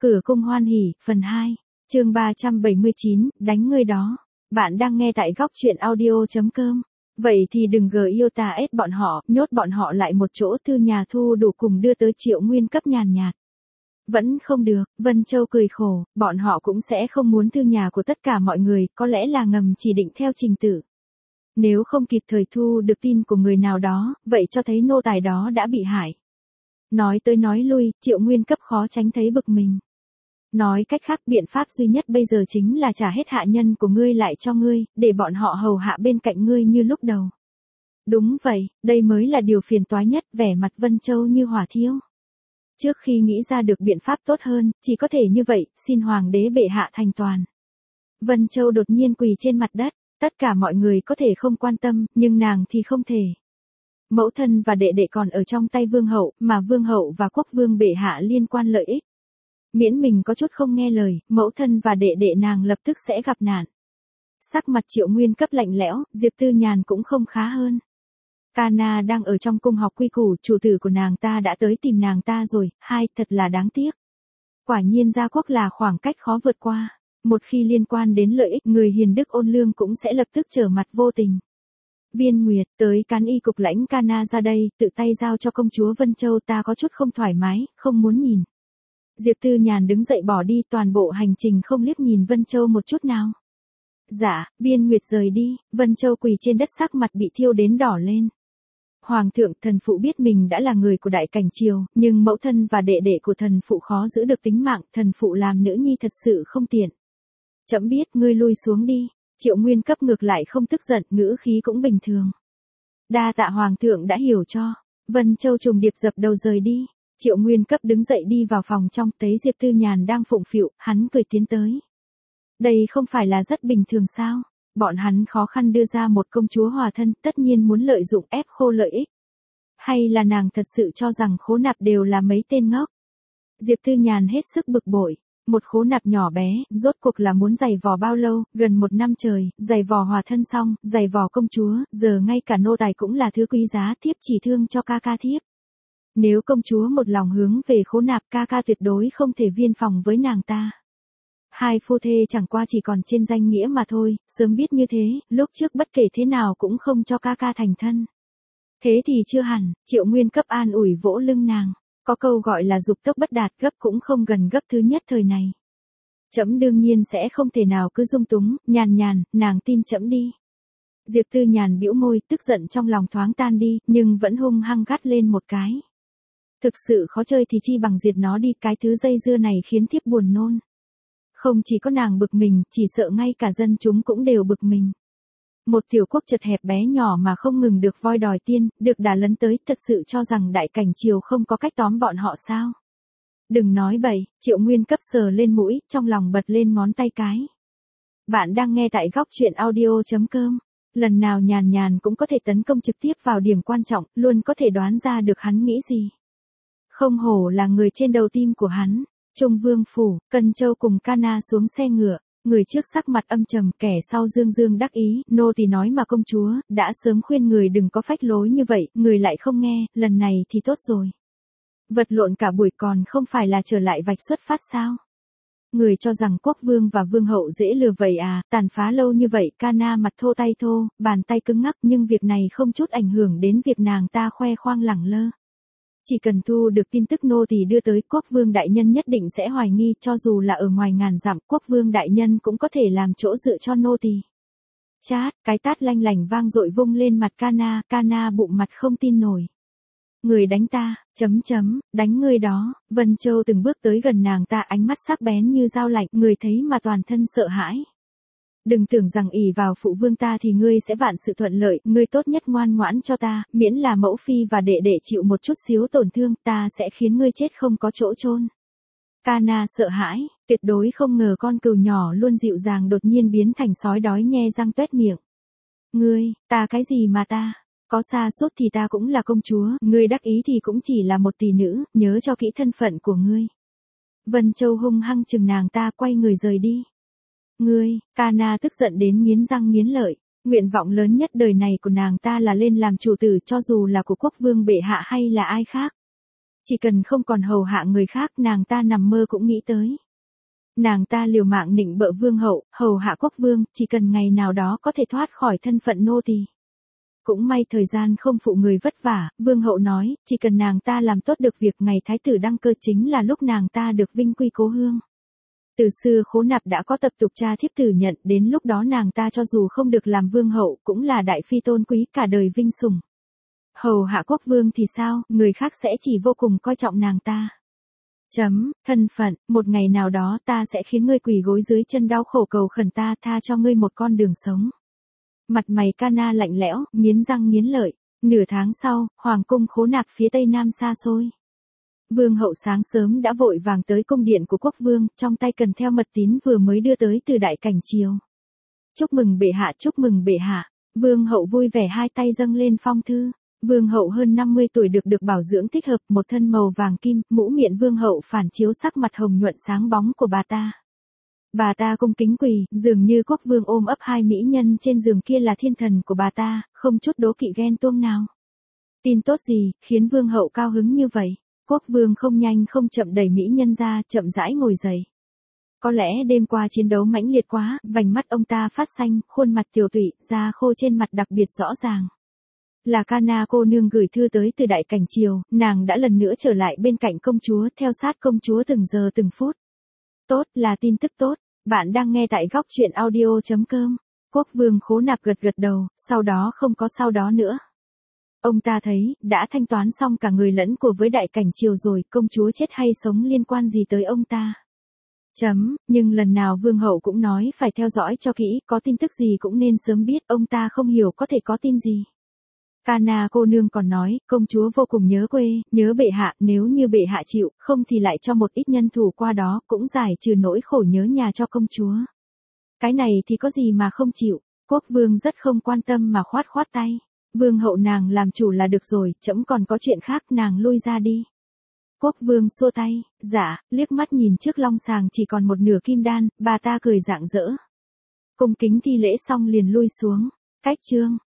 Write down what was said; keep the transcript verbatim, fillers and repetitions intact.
Cửa cung hoan hỉ, phần hai, chương ba trăm bảy mươi chín, đánh ngươi đó. Bạn đang nghe tại góc truyện audio chấm com. Vậy thì đừng gờ yêu ta ép bọn họ, nhốt bọn họ lại một chỗ, Thư nhà thu đủ cùng đưa tới Triệu Nguyên cấp nhàn nhạt. Vẫn không được, Vân Châu cười khổ, bọn họ cũng sẽ không muốn Thư nhà của tất cả mọi người, có lẽ là ngầm chỉ định theo trình tự. Nếu không kịp thời thu được tin của người nào đó, vậy cho thấy nô tài đó đã bị hại. Nói tới nói lui, Triệu Nguyên cấp khó tránh thấy bực mình. Nói cách khác, biện pháp duy nhất bây giờ chính là trả hết hạ nhân của ngươi lại cho ngươi, để bọn họ hầu hạ bên cạnh ngươi như lúc đầu. Đúng vậy, đây mới là điều phiền toái nhất, vẻ mặt Vân Châu như hỏa thiêu. Trước khi nghĩ ra được biện pháp tốt hơn, chỉ có thể như vậy, xin hoàng đế bệ hạ thành toàn. Vân Châu đột nhiên quỳ trên mặt đất, tất cả mọi người có thể không quan tâm, nhưng nàng thì không thể. Mẫu thân và đệ đệ còn ở trong tay vương hậu, mà vương hậu và quốc vương bệ hạ liên quan lợi ích. Miễn mình có chút không nghe lời, mẫu thân và đệ đệ nàng lập tức sẽ gặp nạn. Sắc mặt Triệu Nguyên cấp lạnh lẽo, Diệp Tư Nhàn cũng không khá hơn. Cana đang ở trong cung học quy củ, chủ tử của nàng ta đã tới tìm nàng ta rồi, hai, thật là đáng tiếc. Quả nhiên gia quốc là khoảng cách khó vượt qua, một khi liên quan đến lợi ích, người hiền đức ôn lương cũng sẽ lập tức trở mặt vô tình. Viên Nguyệt, tới cán y cục lãnh Cana ra đây, tự tay giao cho công chúa Vân Châu, ta có chút không thoải mái, không muốn nhìn. Diệp Tư Nhàn đứng dậy bỏ đi, toàn bộ hành trình không liếc nhìn Vân Châu một chút nào. Dạ, Viên Nguyệt rời đi, Vân Châu quỳ trên đất, sắc mặt bị thiêu đến đỏ lên. Hoàng thượng, thần phụ biết mình đã là người của đại cảnh triều, nhưng mẫu thân và đệ đệ của thần phụ khó giữ được tính mạng, thần phụ làm nữ nhi thật sự không tiện. Chậm biết, ngươi lui xuống đi. Triệu Nguyên cấp ngược lại không tức giận, ngữ khí cũng bình thường. Đa tạ hoàng thượng đã hiểu cho. Vân Châu trùng điệp dập đầu rời đi. Triệu Nguyên cấp đứng dậy đi vào phòng trong, thấy Diệp Tư Nhàn đang phụng phịu, hắn cười tiến tới. Đây không phải là rất bình thường sao? Bọn hắn khó khăn đưa ra một công chúa hòa thân, tất nhiên muốn lợi dụng ép khô lợi ích. Hay là nàng thật sự cho rằng khố nạp đều là mấy tên ngốc? Diệp Tư Nhàn hết sức bực bội. Một khố nạp nhỏ bé, rốt cuộc là muốn giày vò bao lâu, gần một năm trời, giày vò hòa thân xong, giày vò công chúa, giờ ngay cả nô tài cũng là thứ quý giá, thiếp chỉ thương cho ca ca thiếp. Nếu công chúa một lòng hướng về khố nạp, ca ca tuyệt đối không thể viên phòng với nàng ta. Hai phu thê chẳng qua chỉ còn trên danh nghĩa mà thôi, sớm biết như thế, lúc trước bất kể thế nào cũng không cho ca ca thành thân. Thế thì chưa hẳn, Triệu Nguyên cấp an ủi vỗ lưng nàng. Có câu gọi là dục tốc bất đạt, gấp cũng không gần gấp thứ nhất thời này. Trẫm đương nhiên sẽ không thể nào cứ dung túng, nhàn nhàn, nàng tin trẫm đi. Diệp Tư Nhàn bĩu môi, tức giận trong lòng thoáng tan đi, nhưng vẫn hung hăng gắt lên một cái. Thực sự khó chơi thì chi bằng diệt nó đi, cái thứ dây dưa này khiến thiếp buồn nôn. Không chỉ có nàng bực mình, chỉ sợ ngay cả dân chúng cũng đều bực mình. Một tiểu quốc chật hẹp bé nhỏ mà không ngừng được voi đòi tiên, được đà lấn tới, thật sự cho rằng đại cảnh triều không có cách tóm bọn họ sao? Đừng nói bậy, Triệu Nguyên cấp sờ lên mũi, trong lòng bật lên ngón tay cái. Bạn đang nghe tại góc truyện audio chấm com. Lần nào Nhàn Nhàn cũng có thể tấn công trực tiếp vào điểm quan trọng, luôn có thể đoán ra được hắn nghĩ gì. Không hổ là người trên đầu tim của hắn. Trung Vương phủ, Cân Châu cùng Cana xuống xe ngựa. Người trước sắc mặt âm trầm, kẻ sau dương dương đắc ý, nô tỳ nói mà công chúa, đã sớm khuyên người đừng có phách lối như vậy, người lại không nghe, lần này thì tốt rồi. Vật lộn cả buổi còn không phải là trở lại vạch xuất phát sao? Người cho rằng quốc vương và vương hậu dễ lừa vậy à, tàn phá lâu như vậy, Cana mặt thô tay thô, bàn tay cứng ngắc, nhưng việc này không chút ảnh hưởng đến việc nàng ta khoe khoang lẳng lơ. Chỉ cần thu được tin tức nô tỳ đưa tới, quốc vương đại nhân nhất định sẽ hoài nghi, cho dù là ở ngoài ngàn dặm, quốc vương đại nhân cũng có thể làm chỗ dựa cho nô tỳ. Chát, cái tát lanh lảnh vang dội vung lên mặt Cana, Cana bụng mặt không tin nổi. Người đánh ta, chấm chấm, đánh ngươi đó. Vân Châu từng bước tới gần nàng ta, ánh mắt sắc bén như dao lạnh, người thấy mà toàn thân sợ hãi. Đừng tưởng rằng ỷ vào phụ vương ta thì ngươi sẽ vạn sự thuận lợi, ngươi tốt nhất ngoan ngoãn cho ta, miễn là mẫu phi và đệ đệ chịu một chút xíu tổn thương, ta sẽ khiến ngươi chết không có chỗ chôn. Cana sợ hãi, tuyệt đối không ngờ con cừu nhỏ luôn dịu dàng đột nhiên biến thành sói đói nhe răng toét miệng. Ngươi, ta cái gì mà ta, có sa sút thì ta cũng là công chúa, ngươi đắc ý thì cũng chỉ là một tỷ nữ, nhớ cho kỹ thân phận của ngươi. Vân Châu hung hăng chừng nàng ta, quay người rời đi. Ngươi, Cana tức giận đến nghiến răng nghiến lợi, nguyện vọng lớn nhất đời này của nàng ta là lên làm chủ tử, cho dù là của quốc vương bệ hạ hay là ai khác. Chỉ cần không còn hầu hạ người khác nàng ta nằm mơ cũng nghĩ tới. Nàng ta liều mạng nịnh bợ vương hậu, hầu hạ quốc vương, chỉ cần ngày nào đó có thể thoát khỏi thân phận nô tỳ. Cũng may thời gian không phụ người vất vả, vương hậu nói, chỉ cần nàng ta làm tốt được việc ngày thái tử đăng cơ chính là lúc nàng ta được vinh quy cố hương. Từ xưa Khố Nạp đã có tập tục cha thiếp tử nhận, đến lúc đó nàng ta cho dù không được làm vương hậu cũng là đại phi tôn quý cả đời vinh sủng. Hầu hạ quốc vương thì sao, người khác sẽ chỉ vô cùng coi trọng nàng ta. Chấm, thân phận, một ngày nào đó ta sẽ khiến ngươi quỳ gối dưới chân đau khổ cầu khẩn ta tha cho ngươi một con đường sống. Mặt mày Cana lạnh lẽo, nghiến răng nghiến lợi. Nửa tháng sau, hoàng cung Khố Nạp phía tây nam xa xôi. Vương hậu sáng sớm đã vội vàng tới cung điện của quốc vương, trong tay cần theo mật tín vừa mới đưa tới từ đại cảnh triều. Chúc mừng bệ hạ, chúc mừng bệ hạ. Vương hậu vui vẻ hai tay dâng lên phong thư. Vương hậu hơn năm mươi tuổi được được bảo dưỡng thích hợp, một thân màu vàng kim, mũ miệng vương hậu phản chiếu sắc mặt hồng nhuận sáng bóng của bà ta. Bà ta cung kính quỳ, dường như quốc vương ôm ấp hai mỹ nhân trên giường kia là thiên thần của bà ta, không chút đố kỵ ghen tuông nào. Tin tốt gì, khiến vương hậu cao hứng như vậy? Quốc vương không nhanh không chậm đẩy mỹ nhân ra, chậm rãi ngồi dậy. Có lẽ đêm qua chiến đấu mãnh liệt quá, vành mắt ông ta phát xanh, khuôn mặt tiều tụy, da khô trên mặt đặc biệt rõ ràng. Là Cana cô nương gửi thư tới từ đại cảnh triều, nàng đã lần nữa trở lại bên cạnh công chúa, theo sát công chúa từng giờ từng phút. Tốt, là tin tức tốt. Bạn đang nghe tại góc truyện audio chấm com. Quốc vương Khố Nạp gật gật đầu, sau đó không có sau đó nữa. Ông ta thấy, đã thanh toán xong cả người lẫn của với đại cảnh triều rồi, công chúa chết hay sống liên quan gì tới ông ta. Chấm, nhưng lần nào vương hậu cũng nói phải theo dõi cho kỹ, có tin tức gì cũng nên sớm biết, ông ta không hiểu có thể có tin gì. Cana cô nương còn nói, công chúa vô cùng nhớ quê, nhớ bệ hạ, nếu như bệ hạ chịu, không thì lại cho một ít nhân thủ qua đó, cũng giải trừ nỗi khổ nhớ nhà cho công chúa. Cái này thì có gì mà không chịu, quốc vương rất không quan tâm mà khoát khoát tay. Vương hậu nàng làm chủ là được rồi, trẫm còn có chuyện khác, nàng lui ra đi. Quốc vương xua tay, dạ, liếc mắt nhìn trước long sàng chỉ còn một nửa kim đan, bà ta cười rạng rỡ. Cung kính thi lễ xong liền lui xuống, cách chương.